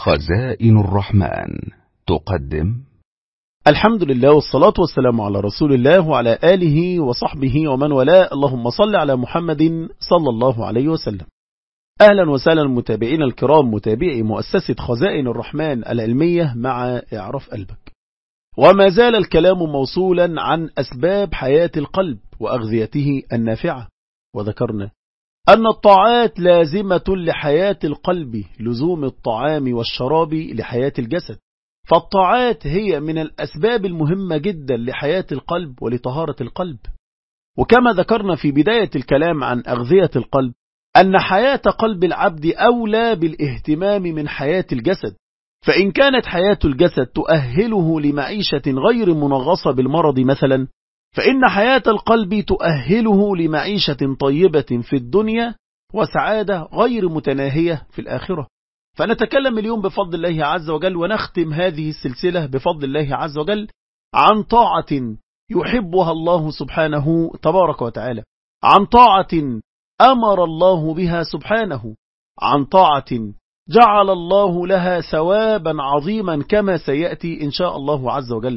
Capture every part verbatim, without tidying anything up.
خزائن الرحمن تقدم. الحمد لله والصلاة والسلام على رسول الله وعلى آله وصحبه ومن والاه. اللهم صل على محمد صلى الله عليه وسلم. أهلا وسهلا المتابعين الكرام، متابعي مؤسسة خزائن الرحمن العلمية مع إعراف قلبك. وما زال الكلام موصولا عن أسباب حياة القلب وأغذيته النافعة، وذكرنا أن الطاعات لازمة لحياة القلب لزوم الطعام والشراب لحياة الجسد، فالطاعات هي من الأسباب المهمة جدا لحياة القلب ولطهارة القلب. وكما ذكرنا في بداية الكلام عن أغذية القلب أن حياة قلب العبد أولى بالاهتمام من حياة الجسد، فإن كانت حياة الجسد تؤهله لمعيشة غير منغصة بالمرض مثلا، فإن حياة القلب تؤهله لمعيشة طيبة في الدنيا وسعادة غير متناهية في الآخرة. فنتكلم اليوم بفضل الله عز وجل ونختم هذه السلسلة بفضل الله عز وجل عن طاعة يحبها الله سبحانه تبارك وتعالى، عن طاعة أمر الله بها سبحانه، عن طاعة جعل الله لها ثوابا عظيما كما سيأتي إن شاء الله عز وجل.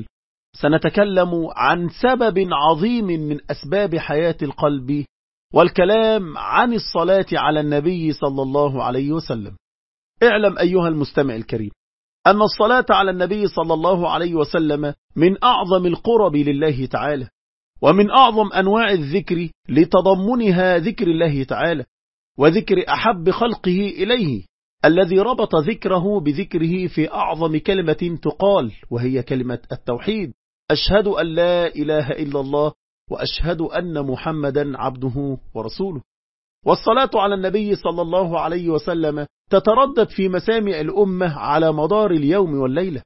سنتكلم عن سبب عظيم من أسباب حياة القلب، والكلام عن الصلاة على النبي صلى الله عليه وسلم. اعلم أيها المستمع الكريم أن الصلاة على النبي صلى الله عليه وسلم من أعظم القرب لله تعالى، ومن أعظم أنواع الذكر لتضمنها ذكر الله تعالى وذكر أحب خلقه إليه، الذي ربط ذكره بذكره في أعظم كلمة تقال، وهي كلمة التوحيد: أشهد أن لا إله إلا الله وأشهد أن محمدا عبده ورسوله. والصلاة على النبي صلى الله عليه وسلم تتردد في مسامع الأمة على مدار اليوم والليلة،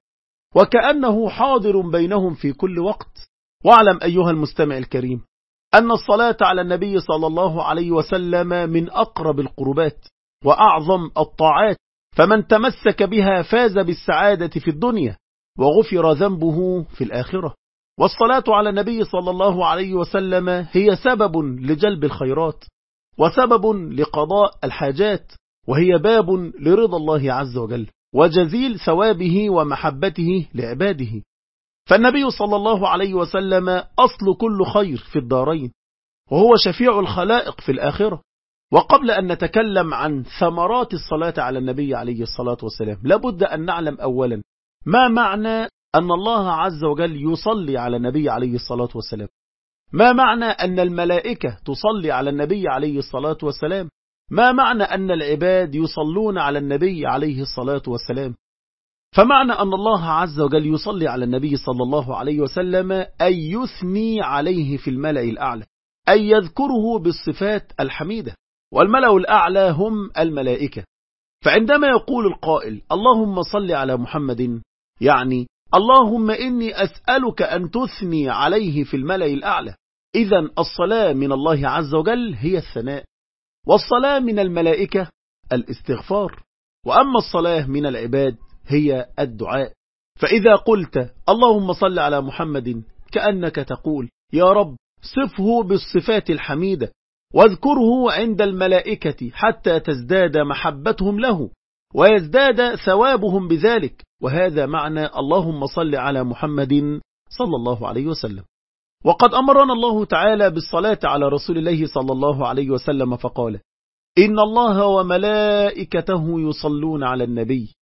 وكأنه حاضر بينهم في كل وقت. واعلم أيها المستمع الكريم أن الصلاة على النبي صلى الله عليه وسلم من أقرب القربات وأعظم الطاعات، فمن تمسك بها فاز بالسعادة في الدنيا وغفر ذنبه في الآخرة. والصلاة على النبي صلى الله عليه وسلم هي سبب لجلب الخيرات وسبب لقضاء الحاجات، وهي باب لرضا الله عز وجل وجزيل ثوابه ومحبته لعباده. فالنبي صلى الله عليه وسلم أصل كل خير في الدارين، وهو شفيع الخلائق في الآخرة. وقبل أن نتكلم عن ثمرات الصلاة على النبي عليه الصلاة والسلام، لابد أن نعلم أولا ما معنى أن الله عز وجل يصلي على النبي عليه الصلاة والسلام، ما معنى أن الملائكة تصلي على النبي عليه الصلاة والسلام، ما معنى أن العباد يصلون على النبي عليه الصلاة والسلام. فمعنى أن الله عز وجل يصلي على النبي صلى الله عليه وسلم أن يثني عليه في الملأ الأعلى، أن يذكره بالصفات الحميدة، والملأ الأعلى هم الملائكة. فعندما يقول القائل اللهم صل على محمد، يعني اللهم إني أسألك أن تثني عليه في الملأ الأعلى. إذن الصلاة من الله عز وجل هي الثناء، والصلاة من الملائكة الاستغفار، وأما الصلاة من العباد هي الدعاء. فإذا قلت اللهم صل على محمد كأنك تقول يا رب صفه بالصفات الحميدة واذكره عند الملائكة حتى تزداد محبتهم له ويزداد ثوابهم بذلك، وهذا معنى اللهم صل على محمد صلى الله عليه وسلم. وقد أمرنا الله تعالى بالصلاة على رسول الله صلى الله عليه وسلم فقال: إن الله وملائكته يصلون على النبي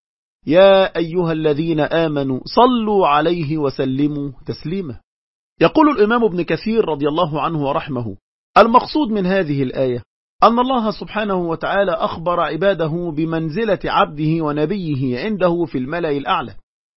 يا أيها الذين آمنوا صلوا عليه وسلموا تسليما. يقول الإمام ابن كثير رضي الله عنه ورحمه: المقصود من هذه الآية أن الله سبحانه وتعالى أخبر عباده بمنزلة عبده ونبيه عنده في الملأ الأعلى،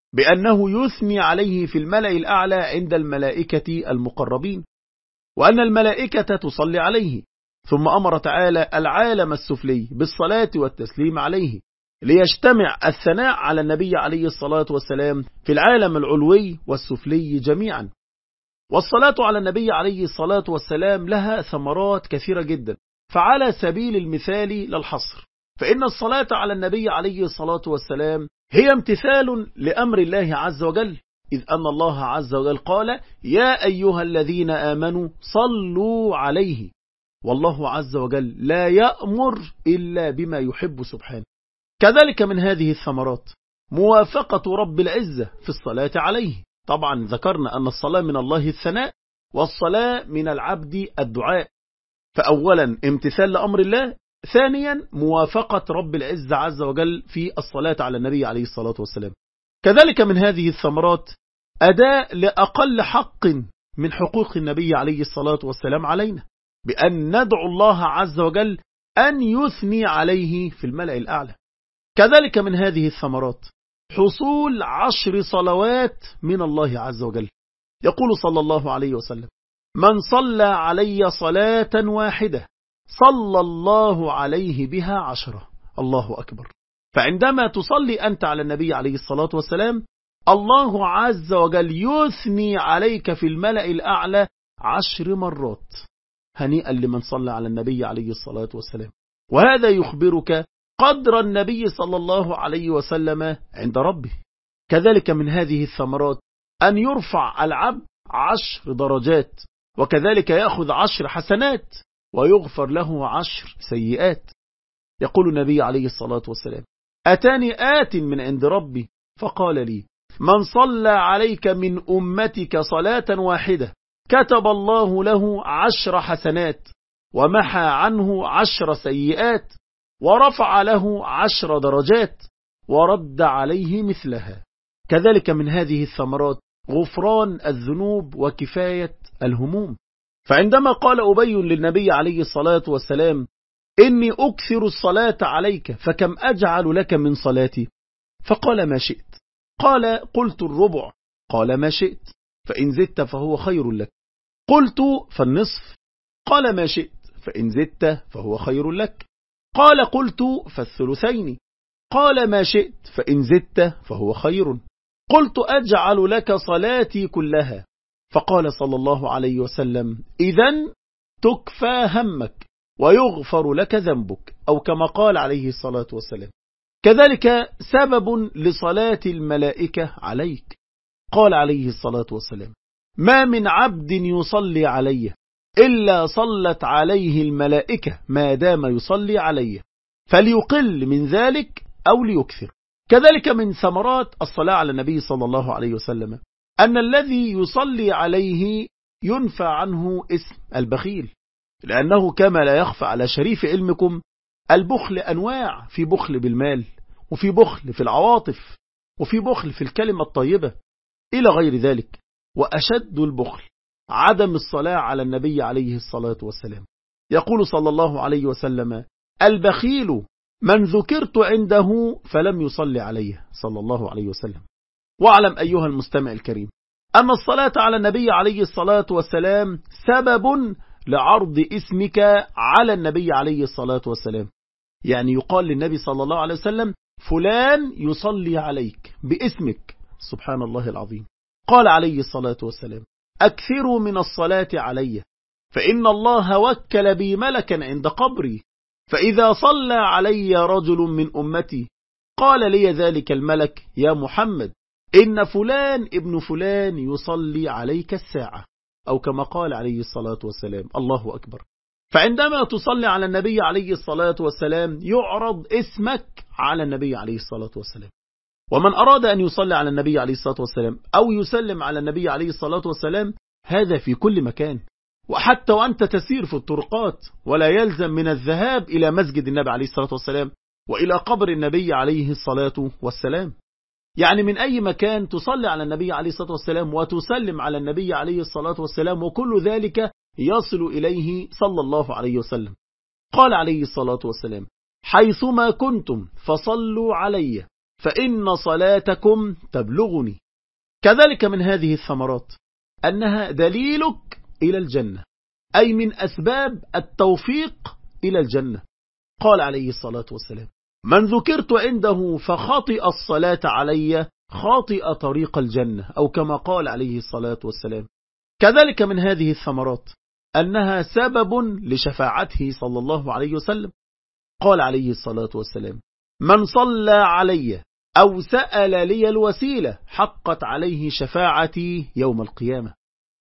بأنه يثني عليه في الملأ الأعلى عند الملائكة المقربين، وأن الملائكة تصلي عليه. ثم أمر تعالى العالم السفلي بالصلاة والتسليم عليه، ليجتمع الثناء على النبي عليه الصلاة والسلام في العالم العلوي والسفلي جميعا. والصلاة على النبي عليه الصلاة والسلام لها ثمرات كثيرة جدا، فعلى سبيل المثال للحصر، فإن الصلاة على النبي عليه الصلاة والسلام هي امتثال لأمر الله عز وجل، إذ أن الله عز وجل قال يا أيها الذين آمنوا صلوا عليه، والله عز وجل لا يأمر إلا بما يحب سبحانه. كذلك من هذه الثمرات موافقة رب العزة في الصلاة عليه. طبعا ذكرنا أن الصلاة من الله الثناء، والصلاة من العبد الدعاء. فأولا امتثال لأمر الله، ثانيا موافقة رب العزة عز وجل في الصلاة على النبي عليه الصلاة والسلام. كذلك من هذه الثمرات أداء لأقل حق من حقوق النبي عليه الصلاة والسلام علينا، بأن ندعو الله عز وجل أن يثني عليه في الملأ الأعلى. كذلك من هذه الثمرات حصول عشر صلوات من الله عز وجل. يقول صلى الله عليه وسلم: من صلى علي صلاة واحدة صلى الله عليه بها عشرة. الله أكبر. فعندما تصلي أنت على النبي عليه الصلاة والسلام، الله عز وجل يثني عليك في الملأ الأعلى عشر مرات. هنيئا لمن صلى على النبي عليه الصلاة والسلام. وهذا يخبرك قدر النبي صلى الله عليه وسلم عند ربه. كذلك من هذه الثمرات أن يرفع العبد عشر درجات، وكذلك يأخذ عشر حسنات ويغفر له عشر سيئات. يقول النبي عليه الصلاة والسلام: أتاني آت من عند ربي فقال لي: من صلى عليك من أمتك صلاة واحدة كتب الله له عشر حسنات ومحى عنه عشر سيئات ورفع له عشر درجات ورد عليه مثلها. كذلك من هذه الثمرات غفران الذنوب وكفاية الهموم. فعندما قال أبي للنبي عليه الصلاة والسلام: إني أكثر الصلاة عليك فكم أجعل لك من صلاتي؟ فقال: ما شئت. قال: قلت الربع. قال: ما شئت، فإن زدت فهو خير لك. قلت: فالنصف. قال: ما شئت، فإن زدت فهو خير لك. قال: قلت: فالثلثين. قال: ما شئت، فإن زدت فهو خير. قلت: أجعل لك صلاتي كلها. فقال صلى الله عليه وسلم: إذن تكفى همك ويغفر لك ذنبك، أو كما قال عليه الصلاة والسلام. كذلك سبب لصلاة الملائكة عليك. قال عليه الصلاة والسلام: ما من عبد يصلي علي إلا صلت عليه الملائكة ما دام يصلي علي، فليقل من ذلك أو ليكثر. كذلك من ثمرات الصلاة على النبي صلى الله عليه وسلم أن الذي يصلي عليه ينفى عنه اسم البخيل، لأنه كما لا يخفى على شريف علمكم البخل أنواع، في بخل بالمال، وفي بخل في العواطف، وفي بخل في الكلمة الطيبة إلى غير ذلك. وأشد البخل عدم الصلاة على النبي عليه الصلاة والسلام. يقول صلى الله عليه وسلم: البخيل من ذكرت عنده فلم يصلي عليه، صلى الله عليه وسلم. واعلم أيها المستمع الكريم أن الصلاة على النبي عليه الصلاة والسلام سبب لعرض اسمك على النبي عليه الصلاة والسلام. يعني يقال للنبي صلى الله عليه وسلم: فلان يصلي عليك باسمك. سبحان الله العظيم. قال عليه الصلاة والسلام: أكثروا من الصلاة علي فإن الله وكل بي ملكا عند قبري، فإذا صلى علي رجل من أمتي قال لي ذلك الملك: يا محمد إن فلان ابن فلان يصلي عليك الساعة، أو كما قال عليه الصلاة والسلام. الله أكبر. فعندما تصلي على النبي عليه الصلاة والسلام يعرض اسمك على النبي عليه الصلاة والسلام. ومن أراد أن يصلي على النبي عليه الصلاة والسلام أو يسلم على النبي عليه الصلاة والسلام هذا في كل مكان، وحتى وأنت تسير في الطرقات، ولا يلزم من الذهاب إلى مسجد النبي عليه الصلاة والسلام وإلى قبر النبي عليه الصلاة والسلام. يعني من أي مكان تصلي على النبي عليه الصلاة والسلام وتسلم على النبي عليه الصلاة والسلام، وكل ذلك يصل إليه صلى الله عليه وسلم. قال عليه الصلاة والسلام: حيثما كنتم فصلوا علي فإن صلاتكم تبلغني. كذلك من هذه الثمرات أنها دليلك إلى الجنة، أي من أسباب التوفيق إلى الجنة. قال عليه الصلاة والسلام: من ذكرت عنده فخطئ الصلاة علي خاطئ طريق الجنة، أو كما قال عليه الصلاة والسلام. كذلك من هذه الثمرات أنها سبب لشفاعته صلى الله عليه وسلم. قال عليه الصلاة والسلام: من صلى علي أو سأل لي الوسيلة حقت عليه شفاعتي يوم القيامة.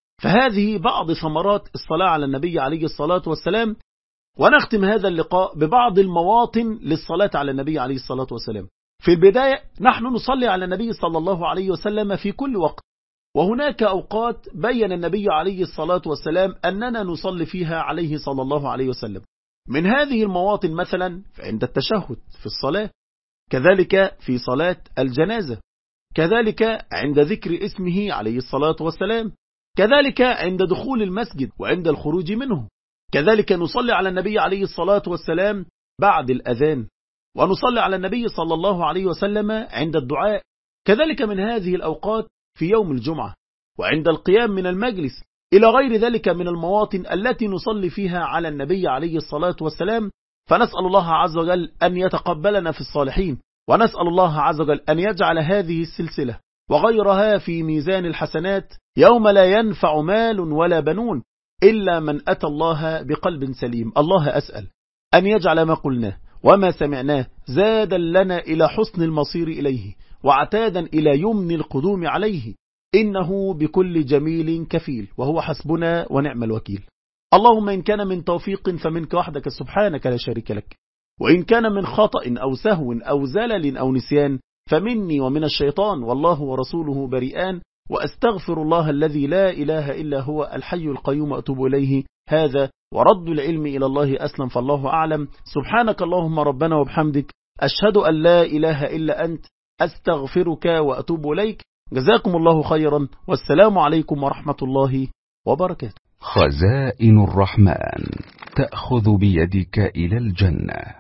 فهذه بعض ثمرات الصلاة على النبي عليه الصلاة والسلام. ونختم هذا اللقاء ببعض المواطن للصلاة على النبي عليه الصلاة والسلام. في البداية نحن نصلي على النبي صلى الله عليه وسلم في كل وقت، وهناك أوقات بين النبي عليه الصلاة والسلام أننا نصلي فيها عليه صلى الله عليه وسلم. من هذه المواطن مثلا عند التشهد في الصلاة، كذلك في صلاة الجنازة، كذلك عند ذكر اسمه عليه الصلاة والسلام، كذلك عند دخول المسجد وعند الخروج منه، كذلك نصلي على النبي عليه الصلاة والسلام بعد الأذان، ونصلي على النبي صلى الله عليه وسلم عند الدعاء، كذلك من هذه الأوقات في يوم الجمعة وعند القيام من المجلس، إلى غير ذلك من المواطن التي نصلي فيها على النبي عليه الصلاة والسلام. فنسأل الله عز وجل أن يتقبلنا في الصالحين، ونسأل الله عز وجل أن يجعل هذه السلسلة وغيرها في ميزان الحسنات يوم لا ينفع مال ولا بنون إلا من أتى الله بقلب سليم. الله أسأل أن يجعل ما قلناه وما سمعناه زادا لنا إلى حسن المصير إليه، وعتادا إلى يمن القدوم عليه، إنه بكل جميل كفيل، وهو حسبنا ونعم الوكيل. اللهم إن كان من توفيق فمنك وحدك سبحانك لا شريك لك، وإن كان من خطأ أو سهو أو زلل أو نسيان فمني ومن الشيطان، والله ورسوله بريئان، وأستغفر الله الذي لا إله إلا هو الحي القيوم أتوب إليه. هذا ورد العلم إلى الله أسلم، فالله أعلم. سبحانك اللهم ربنا وبحمدك، أشهد أن لا إله إلا أنت، أستغفرك وأتوب إليك. جزاكم الله خيرا، والسلام عليكم ورحمة الله وبركاته. خزائن الرحمن تأخذ بيدك إلى الجنة.